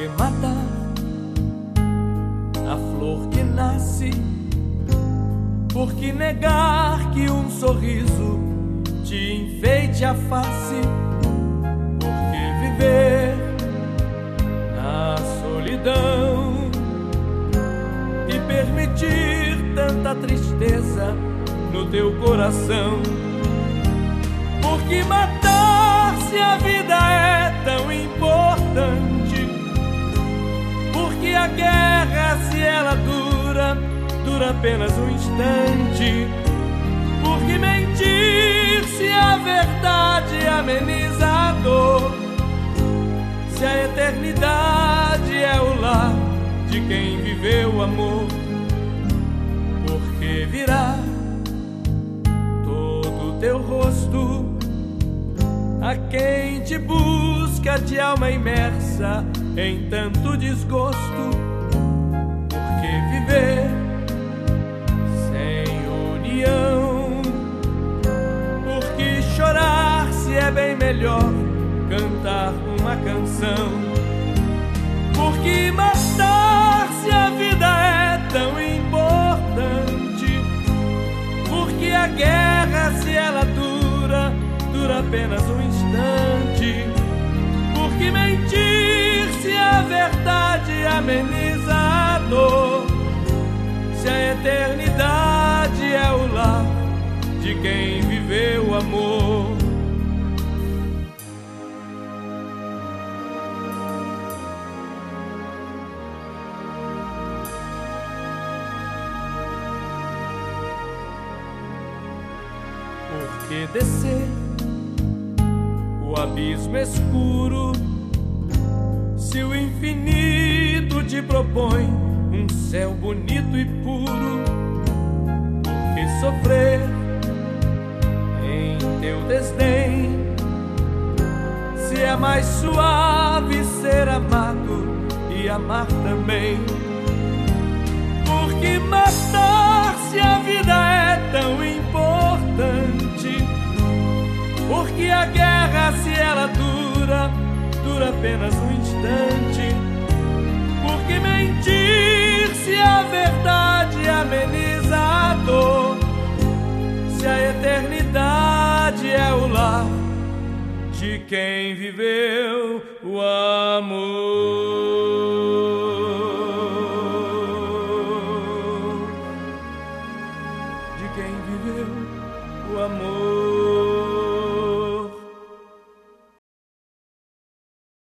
que matar a flor que nasce? Por que negar que um sorriso te enfeite a face? Por que viver na solidão e permitir tanta tristeza no teu coração? Por que matar se a vida é tão importante? Por que a guerra, se ela dura apenas um instante? Por que mentir se a verdade ameniza a dor? Se a eternidade é o lar de quem viveu o amor? Por que virar todo o teu rosto a quem te busca de alma imersa em tanto desgosto? Por que viver sem união? Por que chorar se é bem melhor cantar uma canção? Por que matar se a vida é tão importante? Por que a guerra, se ela dura apenas um instante? Por que mentir se a verdade ameniza a dor? Se a eternidade é o lar de quem viveu o amor? Por que descer o abismo escuro se o infinito te propõe um céu bonito e puro? Por que sofrer em teu desdém se é mais suave ser amado e amar também? Por que matar se a vida é tão importante? Por que a guerra, se ela dura apenas um instante? Por que mentir se a verdade ameniza a dor? Se a eternidade é o lar de quem viveu o amor? De quem viveu o amor?